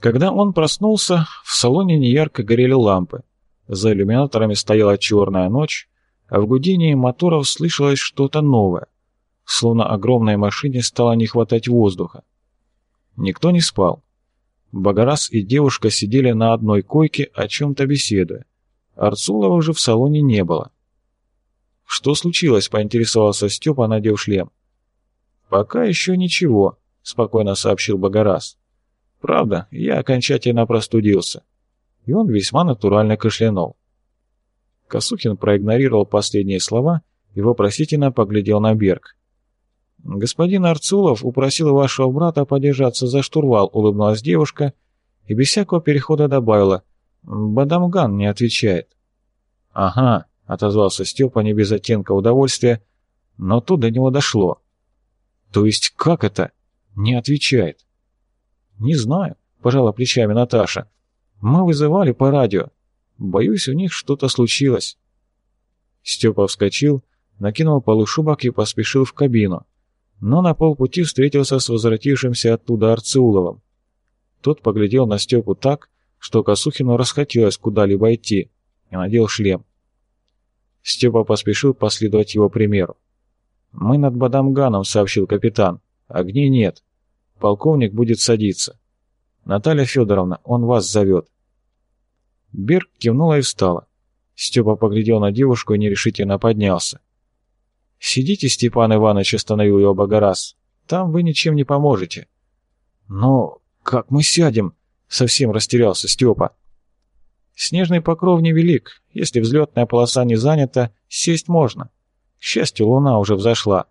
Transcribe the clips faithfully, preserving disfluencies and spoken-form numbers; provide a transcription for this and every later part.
Когда он проснулся, в салоне неярко горели лампы. За иллюминаторами стояла черная ночь, а в гудении моторов слышалось что-то новое. Словно огромной машине стало не хватать воздуха. Никто не спал. Багарас и девушка сидели на одной койке, о чем-то беседуя. Арцулова же в салоне не было. «Что случилось?» — поинтересовался Степа, надев шлем. «Пока еще ничего», — спокойно сообщил Багарас. «Правда, я окончательно простудился». И он весьма натурально кашлянул. Косухин проигнорировал последние слова и вопросительно поглядел на Берг. «Господин Арцулов упросил вашего брата подержаться за штурвал», — улыбнулась девушка и без всякого перехода добавила. «Бадамган не отвечает». «Ага», — отозвался Степа не без оттенка удовольствия, но тут до него дошло. «То есть как это? Не отвечает?» «Не знаю», — пожала плечами Наташа. «Мы вызывали по радио. Боюсь, у них что-то случилось». Степа вскочил, накинул полушубок и поспешил в кабину, но на полпути встретился с возвратившимся оттуда Арцуловым. Тот поглядел на Степу так, что Косухину расхотелось куда-либо идти, и надел шлем. Степа поспешил последовать его примеру. «Мы над Бадамганом», — сообщил капитан. «Огней нет. Полковник будет садиться. Наталья Федоровна, он вас зовет». Берг кивнула и встала. Степа поглядел на девушку и нерешительно поднялся. «Сидите, Степан Иванович», — остановил его Багарас. «Там вы ничем не поможете». «Но как мы сядем?» — совсем растерялся Степа. «Снежный покров невелик. Если взлетная полоса не занята, сесть можно. К счастью, луна уже взошла».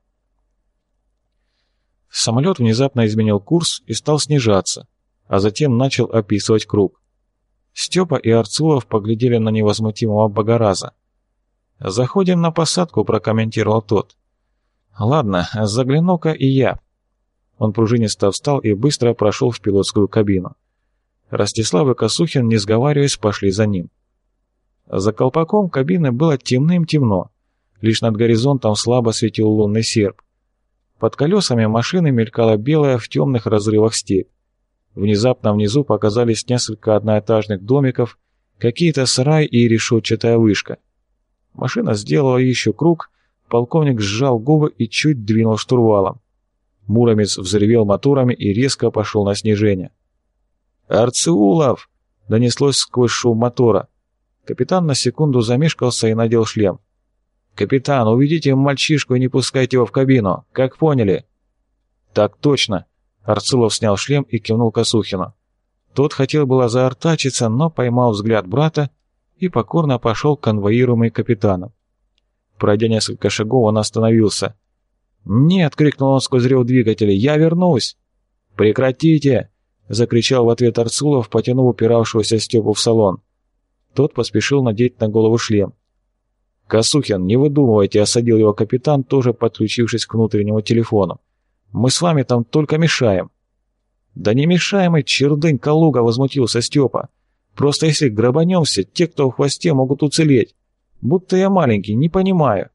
Самолет внезапно изменил курс и стал снижаться, а затем начал описывать круг. Степа и Арцулов поглядели на невозмутимого Багараза. «Заходим на посадку», — прокомментировал тот. «Ладно, загляну-ка и я». Он пружинисто встал и быстро прошел в пилотскую кабину. Ростислав и Косухин, не сговариваясь, пошли за ним. За колпаком кабины было темным-темно. Лишь над горизонтом слабо светил лунный серп. Под колесами машины мелькала белая в темных разрывах степь. Внезапно внизу показались несколько одноэтажных домиков, какие-то сараи и решетчатая вышка. Машина сделала еще круг, полковник сжал губы и чуть двинул штурвалом. Муромец взревел моторами и резко пошел на снижение. «Арцулов!» — донеслось сквозь шум мотора. Капитан на секунду замешкался и надел шлем. «Капитан, уведите мальчишку и не пускайте его в кабину. Как поняли?» «Так точно!» — Арцулов снял шлем и кивнул Косухину. Тот хотел было заортачиться, но поймал взгляд брата и покорно пошел конвоируемый капитаном. Пройдя несколько шагов, он остановился. «Нет!» — крикнул он сквозь рев двигателя. «Я вернусь!» «Прекратите!» — закричал в ответ Арцулов, потянув упиравшегося Степу в салон. Тот поспешил надеть на голову шлем. «Косухин, не выдумывайте!» — осадил его капитан, тоже подключившись к внутреннему телефону. «Мы с вами там только мешаем». «Да не мешаем мы, чердынь Калуга!» — возмутился Степа. «Просто если грабанемся, те, кто в хвосте, могут уцелеть. Будто я маленький, не понимаю».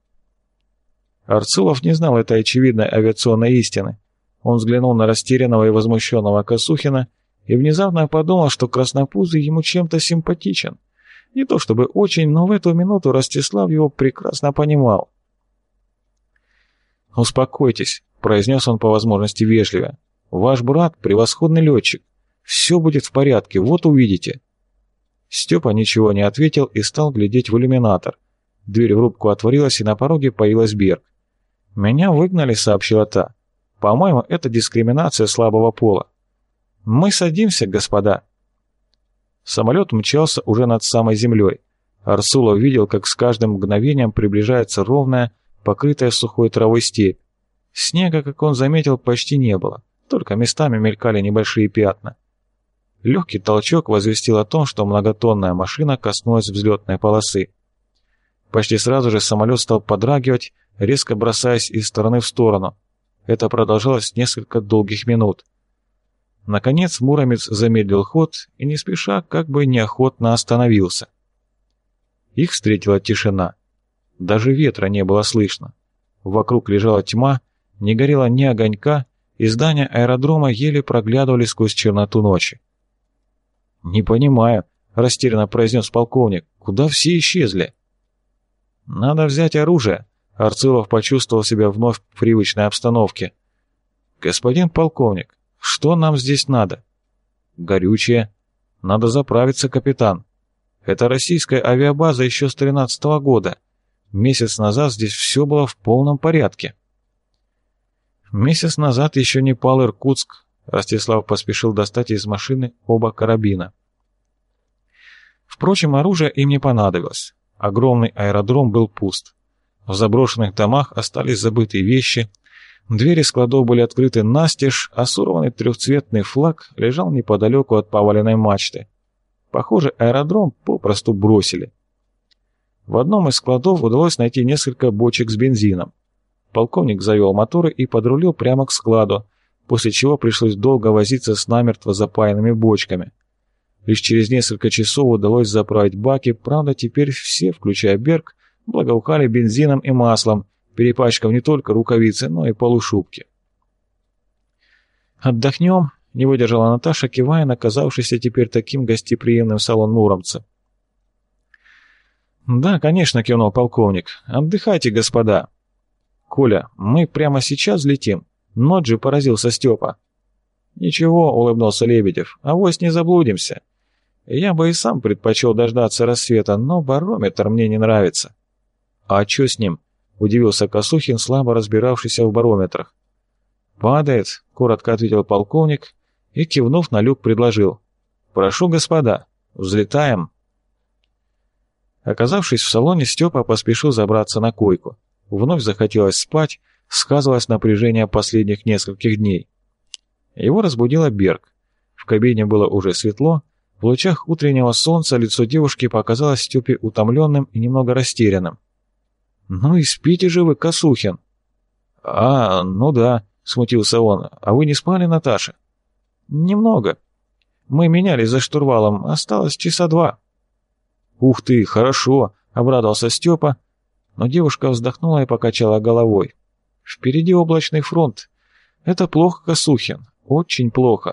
Арцулов не знал этой очевидной авиационной истины. Он взглянул на растерянного и возмущенного Косухина и внезапно подумал, что Краснопузый ему чем-то симпатичен. Не то чтобы очень, но в эту минуту Ростислав его прекрасно понимал. «Успокойтесь», — произнес он по возможности вежливо. «Ваш брат — превосходный летчик. Все будет в порядке, вот увидите». Степа ничего не ответил и стал глядеть в иллюминатор. Дверь в рубку отворилась, и на пороге появилась Берг. «Меня выгнали», — сообщила та. «По-моему, это дискриминация слабого пола». «Мы садимся, господа». Самолет мчался уже над самой землей. Арцулов видел, как с каждым мгновением приближается ровная, покрытая сухой травой степь. Снега, как он заметил, почти не было, только местами мелькали небольшие пятна. Легкий толчок возвестил о том, что многотонная машина коснулась взлетной полосы. Почти сразу же самолет стал подрагивать, резко бросаясь из стороны в сторону. Это продолжалось несколько долгих минут. Наконец Муромец замедлил ход и не спеша, как бы неохотно остановился. Их встретила тишина. Даже ветра не было слышно. Вокруг лежала тьма, не горело ни огонька, и здания аэродрома еле проглядывали сквозь черноту ночи. «Не понимаю», — растерянно произнес полковник. «Куда все исчезли?» «Надо взять оружие», — Арцилов почувствовал себя вновь в привычной обстановке. «Господин полковник, что нам здесь надо?» «Горючее. Надо заправиться, капитан. Это российская авиабаза еще с тринадцатого года. Месяц назад здесь все было в полном порядке». «Месяц назад еще не пал Иркутск», — Ростислав поспешил достать из машины оба карабина. Впрочем, оружие им не понадобилось. Огромный аэродром был пуст. В заброшенных домах остались забытые вещи, двери складов были открыты настежь, а сорванный трехцветный флаг лежал неподалеку от поваленной мачты. Похоже, аэродром попросту бросили. В одном из складов удалось найти несколько бочек с бензином. Полковник завел моторы и подрулил прямо к складу, после чего пришлось долго возиться с намертво запаянными бочками. Лишь через несколько часов удалось заправить баки, правда теперь все, включая Берг, благоухали бензином и маслом, перепачкав не только рукавицы, но и полушубки. «Отдохнем», — не выдержала Наташа, кивая на оказавшийся теперь таким гостеприимным салон муромца. «Да, конечно», — кивнул полковник. «Отдыхайте, господа». «Коля, мы прямо сейчас летим?» Ноджи поразился Степа. «Ничего», — улыбнулся Лебедев, — «авось не заблудимся. Я бы и сам предпочел дождаться рассвета, но барометр мне не нравится». «А чё с ним?» — удивился Косухин, слабо разбиравшийся в барометрах. «Падает», — коротко ответил полковник и, кивнув на люк, предложил. «Прошу, господа, взлетаем». Оказавшись в салоне, Степа поспешил забраться на койку. Вновь захотелось спать, сказывалось напряжение последних нескольких дней. Его разбудила Берг. В кабине было уже светло, в лучах утреннего солнца лицо девушки показалось Степе утомленным и немного растерянным. «Ну и спите же вы, Косухин!» «А, ну да», — смутился он. «А вы не спали, Наташа?» «Немного. Мы менялись за штурвалом, осталось часа два». «Ух ты, хорошо!» — обрадовался Степа, но девушка вздохнула и покачала головой. «Впереди облачный фронт. Это плохо, Косухин, очень плохо».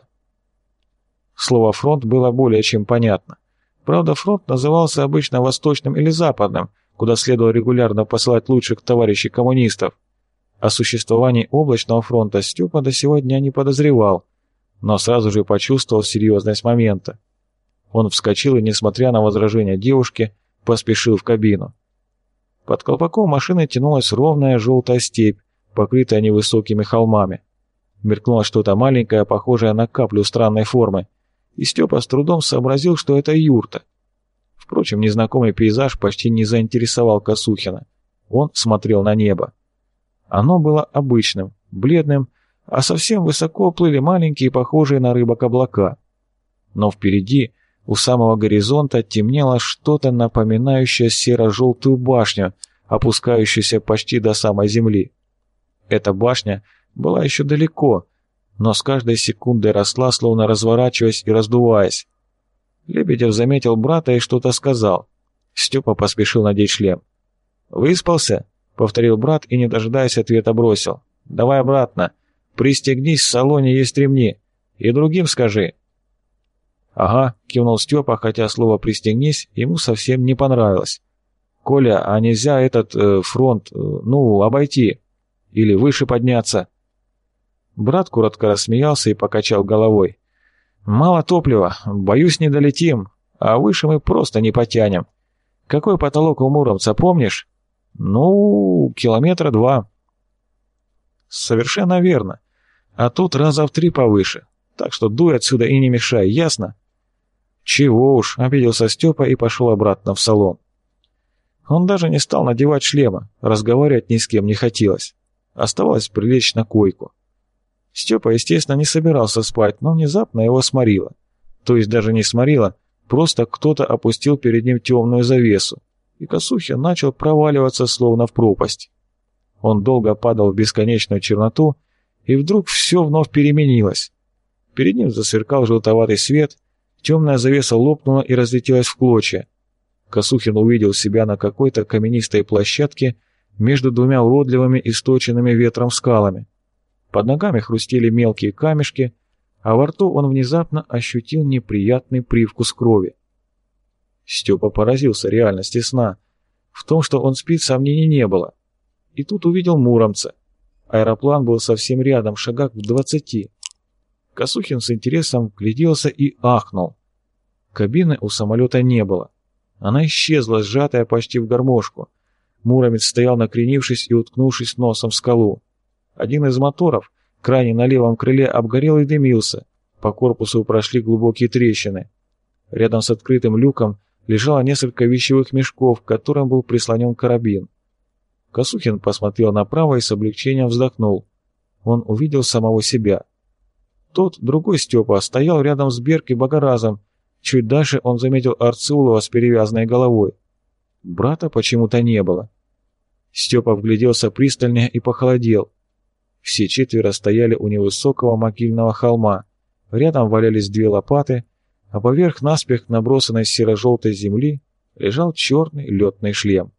Слово «фронт» было более чем понятно. Правда, фронт назывался обычно восточным или западным, куда следовало регулярно посылать лучших товарищей коммунистов. О существовании облачного фронта Степа до сего дня не подозревал, но сразу же почувствовал серьезность момента. Он вскочил и, несмотря на возражения девушки, поспешил в кабину. Под колпаком машины тянулась ровная желтая степь, покрытая невысокими холмами. Мелькнуло что-то маленькое, похожее на каплю странной формы, и Степа с трудом сообразил, что это юрта. Впрочем, незнакомый пейзаж почти не заинтересовал Косухина. Он смотрел на небо. Оно было обычным, бледным, а совсем высоко плыли маленькие, похожие на рыбок облака. Но впереди, у самого горизонта, темнело что-то напоминающее серо-желтую башню, опускающуюся почти до самой земли. Эта башня была еще далеко, но с каждой секундой росла, словно разворачиваясь и раздуваясь. Лебедев заметил брата и что-то сказал. Степа поспешил надеть шлем. «Выспался?» — повторил брат и, не дожидаясь ответа, бросил. «Давай обратно. Пристегнись, в салоне есть ремни. И другим скажи». «Ага», — кивнул Степа, хотя слово «пристегнись» ему совсем не понравилось. «Коля, а нельзя этот э, фронт, э, ну, обойти? Или выше подняться?» Брат коротко рассмеялся и покачал головой. «Мало топлива, боюсь, не долетим, а выше мы просто не потянем. Какой потолок у Муромца, помнишь? Ну, километра два». «Совершенно верно. А тут раза в три повыше, так что дуй отсюда и не мешай, ясно?» «Чего уж», — обиделся Степа и пошел обратно в салон. Он даже не стал надевать шлема, разговаривать ни с кем не хотелось. Оставалось прилечь на койку. Степа, естественно, не собирался спать, но внезапно его сморило. То есть даже не сморило, просто кто-то опустил перед ним темную завесу, и Косухин начал проваливаться словно в пропасть. Он долго падал в бесконечную черноту, и вдруг все вновь переменилось. Перед ним засверкал желтоватый свет, темная завеса лопнула и разлетелась в клочья. Косухин увидел себя на какой-то каменистой площадке между двумя уродливыми источенными ветром скалами. Под ногами хрустели мелкие камешки, а во рту он внезапно ощутил неприятный привкус крови. Степа поразился реальности сна. В том, что он спит, сомнений не было. И тут увидел Муромца. Аэроплан был совсем рядом, в шагах в двадцати. Косухин с интересом вгляделся и ахнул. Кабины у самолета не было. Она исчезла, сжатая почти в гармошку. Муромец стоял, накренившись и уткнувшись носом в скалу. Один из моторов, крайне на левом крыле, обгорел и дымился. По корпусу прошли глубокие трещины. Рядом с открытым люком лежало несколько вещевых мешков, к которым был прислонен карабин. Косухин посмотрел направо и с облегчением вздохнул. Он увидел самого себя. Тот, другой Степа, стоял рядом с Берг и Богоразом. Чуть дальше он заметил Арцулова с перевязанной головой. Брата почему-то не было. Степа вгляделся пристальнее и похолодел. Все четверо стояли у невысокого могильного холма. Рядом валялись две лопаты, а поверх наспех набросанной серо-желтой земли лежал черный летный шлем.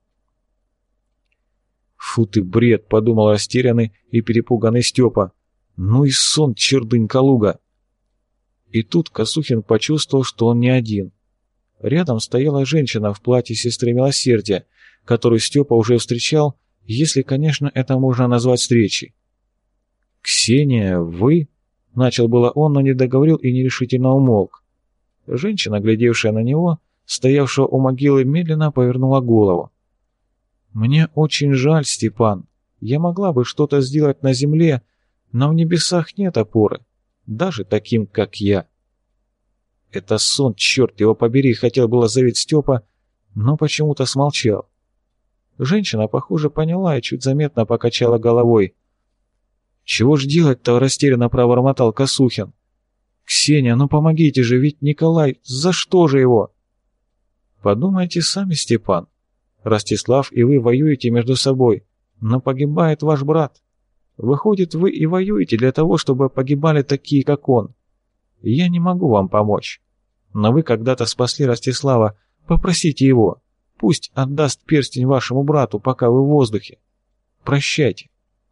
«Фу ты, бред!» — подумал растерянный и перепуганный Степа. «Ну и сон, чердынь-калуга!» И тут Косухин почувствовал, что он не один. Рядом стояла женщина в платье сестры Милосердия, которую Степа уже встречал, если, конечно, это можно назвать встречей. «Ксения, вы?» — начал было он, но не договорил и нерешительно умолк. Женщина, глядевшая на него, стоявшего у могилы, медленно повернула голову. «Мне очень жаль, Степан. Я могла бы что-то сделать на земле, но в небесах нет опоры, даже таким, как я». «Это сон, черт его побери!» — хотел было заявить Степа, но почему-то смолчал. Женщина, похоже, поняла и чуть заметно покачала головой. «Чего ж делать-то?» — растерянно пробормотал Косухин. «Ксения, ну помогите же, ведь Николай, за что же его?» «Подумайте сами, Степан. Ростислав и вы воюете между собой, но погибает ваш брат. Выходит, вы и воюете для того, чтобы погибали такие, как он. Я не могу вам помочь. Но вы когда-то спасли Ростислава, попросите его. Пусть отдаст перстень вашему брату, пока вы в воздухе. Прощайте».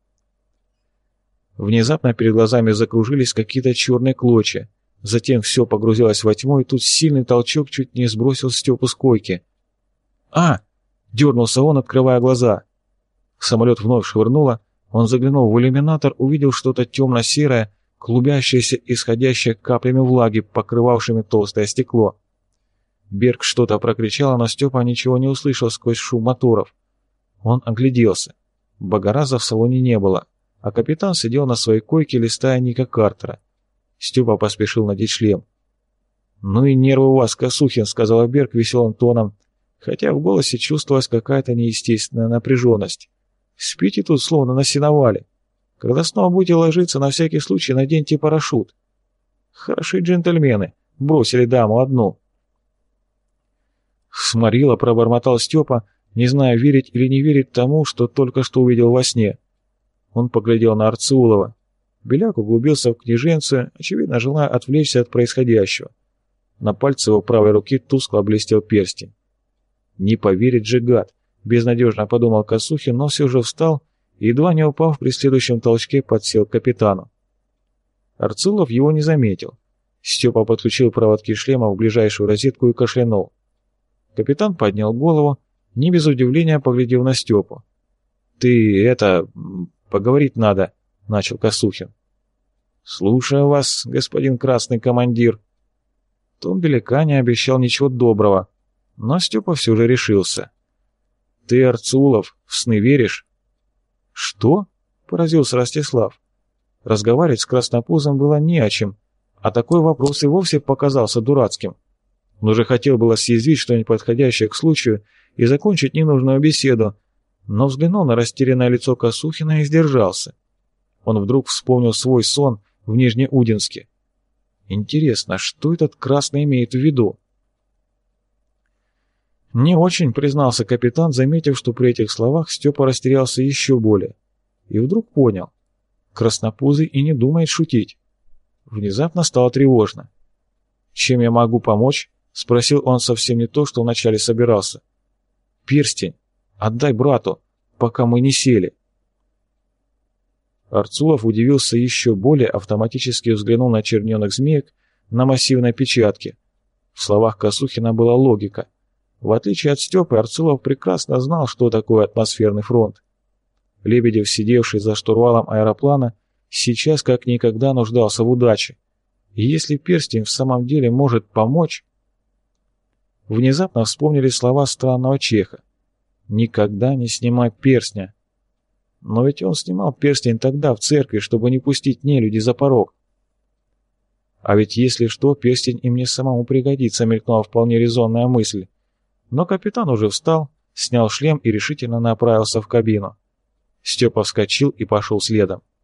Внезапно перед глазами закружились какие-то черные клочья. Затем все погрузилось во тьму, и тут сильный толчок чуть не сбросил Степу с койки. «А!» — дернулся он, открывая глаза. Самолет вновь швырнуло. Он заглянул в иллюминатор, увидел что-то темно-серое, клубящееся, исходящее каплями влаги, покрывавшими толстое стекло. Берг что-то прокричала, но Степа ничего не услышал сквозь шум моторов. Он огляделся. Богораза в салоне не было, а капитан сидел на своей койке, листая Ника Картера. Степа поспешил надеть шлем. «Ну и нервы у вас, Косухин», — сказала Берг веселым тоном, хотя в голосе чувствовалась какая-то неестественная напряженность. «Спите тут словно на сеновале. Когда снова будете ложиться, на всякий случай наденьте парашют. Хороши джентльмены, бросили даму одну». «Сморила», — пробормотал Степа, не зная, верить или не верить тому, что только что увидел во сне. Он поглядел на Арцулова. Беляк углубился в книженцию, очевидно, желая отвлечься от происходящего. На пальце его правой руки тускло блестел перстень. «Не поверит же гад», — безнадежно подумал Косухин, но все же встал и, едва не упав при следующем толчке, подсел к капитану. Арцулов его не заметил. Степа подключил проводки шлема в ближайшую розетку и кашлянул. Капитан поднял голову, не без удивления поглядев на Степу. «Ты, это, поговорить надо», — начал Косухин. «Слушаю вас, господин красный командир». Тон Беляка не обещал ничего доброго, но Степа все же решился. «Ты, Арцулов, в сны веришь?» «Что?» — поразился Ростислав. Разговаривать с краснопузом было не о чем, а такой вопрос и вовсе показался дурацким. Он уже хотел было съязвить что-нибудь подходящее к случаю и закончить ненужную беседу, но взглянул на растерянное лицо Косухина и сдержался. Он вдруг вспомнил свой сон в Нижнеудинске. Интересно, что этот красный имеет в виду? «Не очень», — признался капитан, заметив, что при этих словах Степа растерялся еще более. И вдруг понял. Краснопузый и не думает шутить. Внезапно стало тревожно. «Чем я могу помочь?» — спросил он совсем не то, что вначале собирался. «Перстень. Отдай брату, пока мы не сели». Арцулов удивился еще более, автоматически взглянул на черненых змеек на массивной печатке. В словах Косухина была логика. В отличие от Степы, Арцулов прекрасно знал, что такое атмосферный фронт. Лебедев, сидевший за штурвалом аэроплана, сейчас как никогда нуждался в удаче. И если перстень в самом деле может помочь... Внезапно вспомнили слова странного чеха. «Никогда не снимай перстня». Но ведь он снимал перстень тогда в церкви, чтобы не пустить нелюди за порог. А ведь если что, перстень и мне самому пригодится, мелькнула вполне резонная мысль. Но капитан уже встал, снял шлем и решительно направился в кабину. Степа вскочил и пошел следом.